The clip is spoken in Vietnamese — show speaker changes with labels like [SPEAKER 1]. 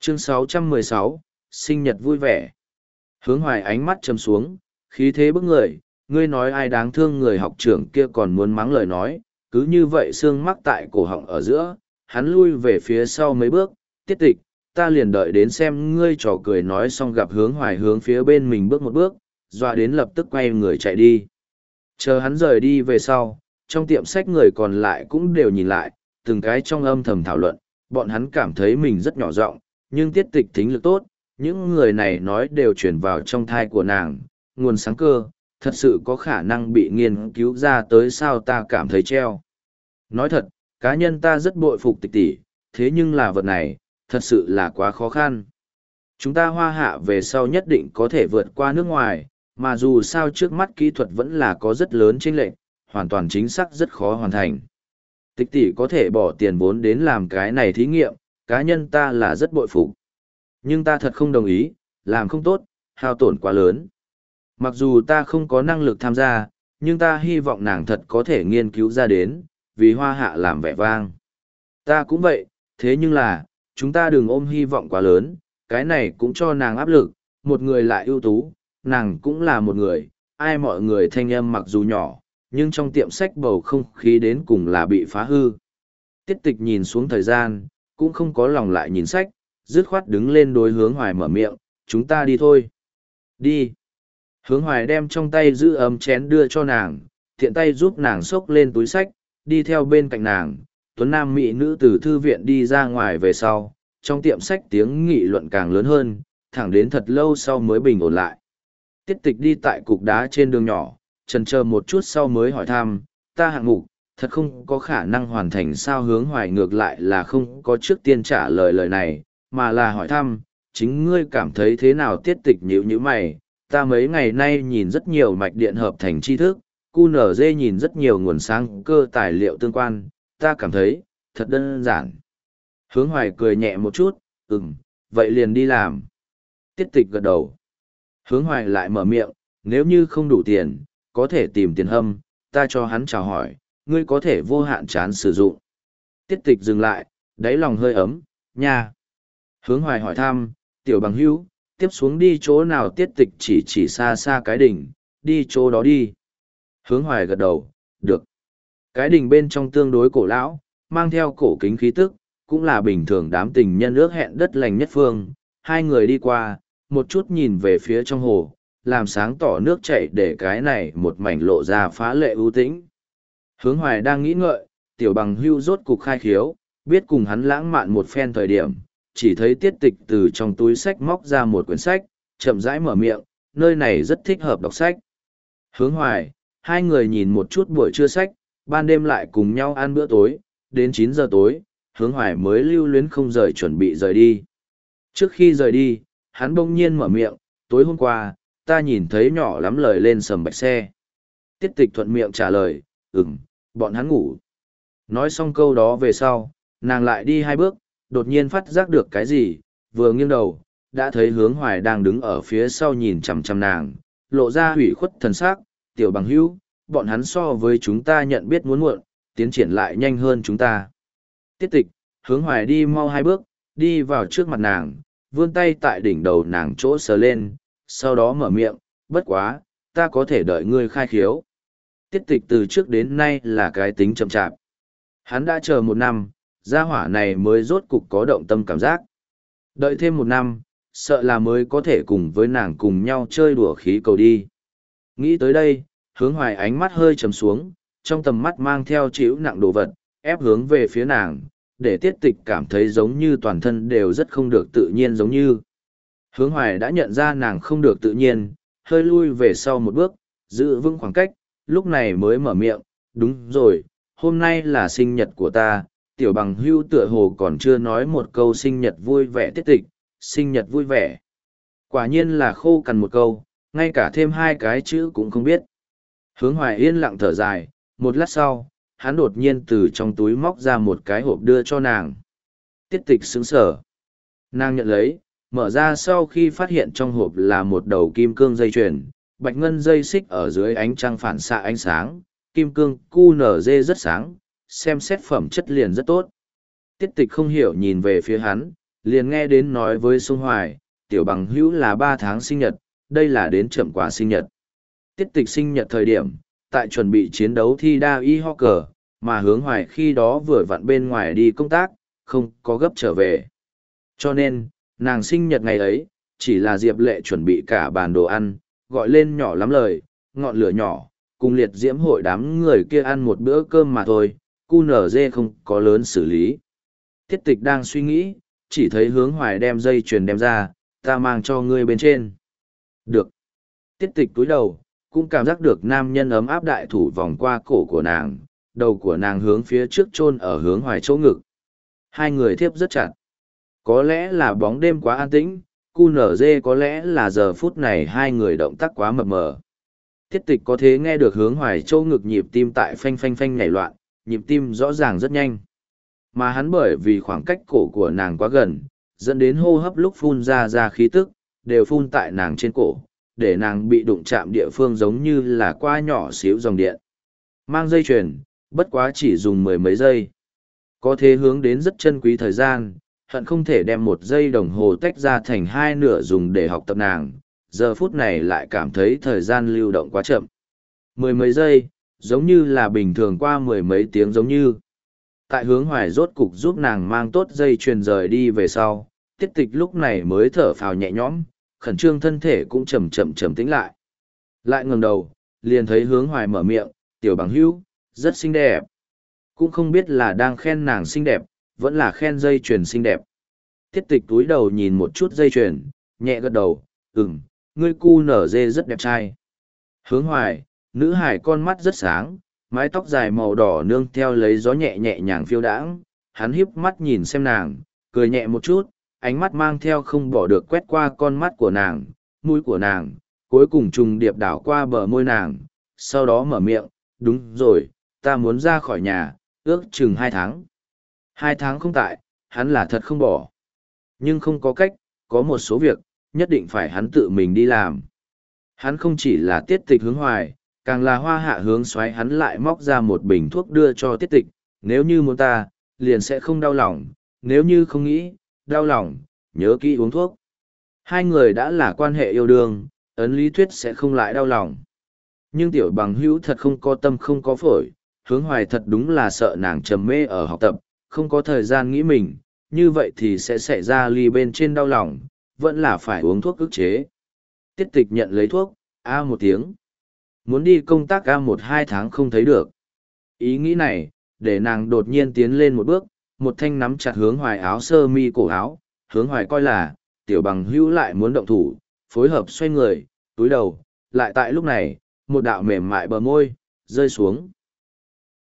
[SPEAKER 1] Chương 616, sinh nhật vui vẻ. Hướng Hoài ánh mắt trầm xuống, khí thế bức người, ngươi nói ai đáng thương, người học trưởng kia còn muốn mắng lời nói, cứ như vậy xương mắc tại cổ họng ở giữa, hắn lui về phía sau mấy bước, Tiết Tịch, ta liền đợi đến xem ngươi trò cười. Nói xong gặp Hướng Hoài hướng phía bên mình bước một bước, dọa đến lập tức quay người chạy đi. Chờ hắn rời đi về sau, trong tiệm sách người còn lại cũng đều nhìn lại, từng cái trong âm thầm thảo luận, bọn hắn cảm thấy mình rất nhỏ giọng, nhưng Tiết Tịch thính lực tốt, những người này nói đều chuyển vào trong thai của nàng, nguồn sáng cơ, thật sự có khả năng bị nghiên cứu ra tới sao, ta cảm thấy treo. Nói thật, cá nhân ta rất bội phục Tịch tỷ, thế nhưng là vật này, thật sự là quá khó khăn. Chúng ta Hoa Hạ về sau nhất định có thể vượt qua nước ngoài, mà dù sao trước mắt kỹ thuật vẫn là có rất lớn chênh lệch, hoàn toàn chính xác rất khó hoàn thành. Tịch tỷ có thể bỏ tiền vốn đến làm cái này thí nghiệm, cá nhân ta là rất bội phục. Nhưng ta thật không đồng ý, làm không tốt, hao tổn quá lớn. Mặc dù ta không có năng lực tham gia, nhưng ta hy vọng nàng thật có thể nghiên cứu ra đến, vì Hoa Hạ làm vẻ vang. Ta cũng vậy, thế nhưng là, chúng ta đừng ôm hy vọng quá lớn, cái này cũng cho nàng áp lực, một người lại ưu tú, nàng cũng là một người, ai mọi người thanh âm mặc dù nhỏ, nhưng trong tiệm sách bầu không khí đến cùng là bị phá hư. Tiết Tịch nhìn xuống thời gian, cũng không có lòng lại nhìn sách, dứt khoát đứng lên đối Hướng Hoài mở miệng, chúng ta đi thôi. Đi. Hướng Hoài đem trong tay giữ ấm chén đưa cho nàng, tiện tay giúp nàng xốc lên túi sách, đi theo bên cạnh nàng. Tuấn nam mỹ nữ từ thư viện đi ra ngoài về sau, trong tiệm sách tiếng nghị luận càng lớn hơn, thẳng đến thật lâu sau mới bình ổn lại. Tiết Tịch đi tại cục đá trên đường nhỏ, chần chờ một chút sau mới hỏi thăm, ta hạng mục, thật không có khả năng hoàn thành sao? Hướng Hoài ngược lại là không có trước tiên trả lời lời này, mà là hỏi thăm, chính ngươi cảm thấy thế nào? Tiết Tịch nhíu nhíu mày, ta mấy ngày nay nhìn rất nhiều mạch điện hợp thành tri thức, QNZ nhìn rất nhiều nguồn sáng cơ tài liệu tương quan, ta cảm thấy, thật đơn giản. Hướng Hoài cười nhẹ một chút, vậy liền đi làm. Tiết Tịch gật đầu. Hướng Hoài lại mở miệng, nếu như không đủ tiền, có thể tìm tiền hâm, ta cho hắn chào hỏi, ngươi có thể vô hạn chán sử dụng. Tiết Tịch dừng lại, đáy lòng hơi ấm, nha. Hướng Hoài hỏi thăm, tiểu bằng hữu, tiếp xuống đi chỗ nào? Tiết Tịch chỉ xa xa cái đỉnh, đi chỗ đó đi. Hướng Hoài gật đầu, được. Cái đỉnh bên trong tương đối cổ lão, mang theo cổ kính khí tức, cũng là bình thường đám tình nhân ước hẹn đất lành nhất phương. Hai người đi qua, một chút nhìn về phía trong hồ, làm sáng tỏ nước chảy để cái này một mảnh lộ ra phá lệ ưu tĩnh. Hướng Hoài đang nghĩ ngợi, tiểu bằng hưu rốt cục khai khiếu, biết cùng hắn lãng mạn một phen thời điểm, chỉ thấy Tiết Tịch từ trong túi sách móc ra một quyển sách, chậm rãi mở miệng, nơi này rất thích hợp đọc sách. Hướng Hoài, hai người nhìn một chút buổi trưa sách, ban đêm lại cùng nhau ăn bữa tối, đến 9 giờ tối, Hướng Hoài mới lưu luyến không rời chuẩn bị rời đi. Trước khi rời đi, hắn bỗng nhiên mở miệng, tối hôm qua, ta nhìn thấy nhỏ lắm lời lên sầm bạch xe. Tiết Tịch thuận miệng trả lời, bọn hắn ngủ. Nói xong câu đó về sau, nàng lại đi 2 bước, đột nhiên phát giác được cái gì, vừa nghiêng đầu, đã thấy Hướng Hoài đang đứng ở phía sau nhìn chằm chằm nàng, lộ ra hủy khuất thần sắc, tiểu bằng hữu, bọn hắn so với chúng ta nhận biết muốn muộn, tiến triển lại nhanh hơn chúng ta. Tiết Tịch, Hướng Hoài đi mau 2 bước, đi vào trước mặt nàng, vươn tay tại đỉnh đầu nàng chỗ sờ lên, sau đó mở miệng, bất quá, ta có thể đợi ngươi khai khiếu. Tiết Tịch từ trước đến nay là cái tính chậm chạp. Hắn đã chờ 1 năm, gia hỏa này mới rốt cục có động tâm cảm giác. Đợi thêm 1 năm, sợ là mới có thể cùng với nàng cùng nhau chơi đùa khí cầu đi. Nghĩ tới đây, Hướng Hoài ánh mắt hơi trầm xuống, trong tầm mắt mang theo chịu nặng đồ vật, ép hướng về phía nàng, để Tiết Tịch cảm thấy giống như toàn thân đều rất không được tự nhiên giống như. Hướng Hoài đã nhận ra nàng không được tự nhiên, hơi lui về sau một bước, giữ vững khoảng cách, lúc này mới mở miệng, đúng rồi, hôm nay là sinh nhật của ta, tiểu bằng hưu tựa hồ còn chưa nói một câu sinh nhật vui vẻ. Tiết Tịch, sinh nhật vui vẻ. Quả nhiên là khô cằn một câu, ngay cả thêm 2 cái chữ cũng không biết. Hướng Hoài yên lặng thở dài, một lát sau, hắn đột nhiên từ trong túi móc ra một cái hộp đưa cho nàng. Tiết Tịch sững sờ. Nàng nhận lấy, mở ra sau khi phát hiện trong hộp là một đầu kim cương dây chuyền, bạch ngân dây xích ở dưới ánh trăng phản xạ ánh sáng, kim cương QNZ rất sáng, xem xét phẩm chất liền rất tốt. Tiết Tịch không hiểu nhìn về phía hắn, liền nghe đến nói với Sông Hoài, tiểu bằng hữu là 3 tháng sinh nhật, đây là đến chậm quà sinh nhật. Tiết tịch sinh nhật thời điểm, tại chuẩn bị chiến đấu thi đa y ho cờ, mà Hướng Hoài khi đó vừa vặn bên ngoài đi công tác, không có gấp trở về. Cho nên, nàng sinh nhật ngày ấy, chỉ là Diệp Lệ chuẩn bị cả bàn đồ ăn, gọi lên nhỏ lắm lời, ngọn lửa nhỏ, cùng liệt diễm hội đám người kia ăn một bữa cơm mà thôi, cu nở dê không có lớn xử lý. Tiết tịch đang suy nghĩ, chỉ thấy Hướng Hoài đem dây chuyền đem ra, ta mang cho ngươi bên trên. Được. Tiết tịch cúi đầu, cũng cảm giác được nam nhân ấm áp đại thủ vòng qua cổ của nàng, đầu của nàng hướng phía trước chôn ở Hướng Hoài chỗ ngực. Hai người thiếp rất chặt. Có lẽ là bóng đêm quá an tĩnh, cu nở dê có lẽ là giờ phút này hai người động tác quá mập mờ. Tiết tịch có thể nghe được Hướng Hoài chỗ ngực nhịp tim tại phanh phanh phanh nhảy loạn, nhịp tim rõ ràng rất nhanh. Mà hắn bởi vì khoảng cách cổ của nàng quá gần, dẫn đến hô hấp lúc phun ra khí tức, đều phun tại nàng trên cổ, để nàng bị đụng chạm địa phương giống như là qua nhỏ xíu dòng điện. Mang dây chuyền, bất quá chỉ dùng 10 mấy giây. Có thể hướng đến rất chân quý thời gian, hận không thể đem 1 giây đồng hồ tách ra thành 2 nửa dùng để học tập nàng, giờ phút này lại cảm thấy thời gian lưu động quá chậm. 10 mấy giây, giống như là bình thường qua 10 mấy tiếng giống như. Tại Hướng Hoài rốt cục giúp nàng mang tốt dây chuyền rời đi về sau, Tiết tịch lúc này mới thở phào nhẹ nhõm, khẩn trương thân thể cũng chậm chậm trầm tĩnh lại. Lại ngẩng đầu, liền thấy Hướng Hoài mở miệng, tiểu bằng hữu, rất xinh đẹp. Cũng không biết là đang khen nàng xinh đẹp, vẫn là khen dây chuyền xinh đẹp. Tiết tịch túi đầu nhìn một chút dây chuyền, nhẹ gật đầu, ngươi cu nở dê rất đẹp trai. Hướng Hoài, nữ hải con mắt rất sáng, mái tóc dài màu đỏ nương theo lấy gió nhẹ nhẹ nhàng phiêu đãng, hắn híp mắt nhìn xem nàng, cười nhẹ một chút, ánh mắt mang theo không bỏ được quét qua con mắt của nàng, mũi của nàng, cuối cùng trùng điệp đảo qua bờ môi nàng, sau đó mở miệng, đúng rồi, ta muốn ra khỏi nhà, ước chừng 2 tháng. 2 tháng không tại, hắn là thật không bỏ. Nhưng không có cách, có một số việc, nhất định phải hắn tự mình đi làm. Hắn không chỉ là Tiết tịch Hướng Hoài, càng là Hoa Hạ Hướng xoáy, hắn lại móc ra một bình thuốc đưa cho Tiết tịch, nếu như muốn ta, liền sẽ không đau lòng, nếu như không nghĩ, đau lòng, nhớ kỹ uống thuốc. Hai người đã là quan hệ yêu đương, ấn lý thuyết sẽ không lại đau lòng. Nhưng tiểu bằng hữu thật không có tâm không có phổi, Hướng Hoài thật đúng là sợ nàng trầm mê ở học tập, không có thời gian nghĩ mình, như vậy thì sẽ xảy ra ly bên trên đau lòng, vẫn là phải uống thuốc ức chế. Tiết tịch nhận lấy thuốc, một tiếng. Muốn đi công tác 1-2 tháng không thấy được. Ý nghĩ này, để nàng đột nhiên tiến lên một bước, một thanh nắm chặt Hướng Hoài áo sơ mi cổ áo, Hướng Hoài coi là, tiểu bằng hữu lại muốn động thủ, phối hợp xoay người, túi đầu, lại tại lúc này, một đạo mềm mại bờ môi, rơi xuống.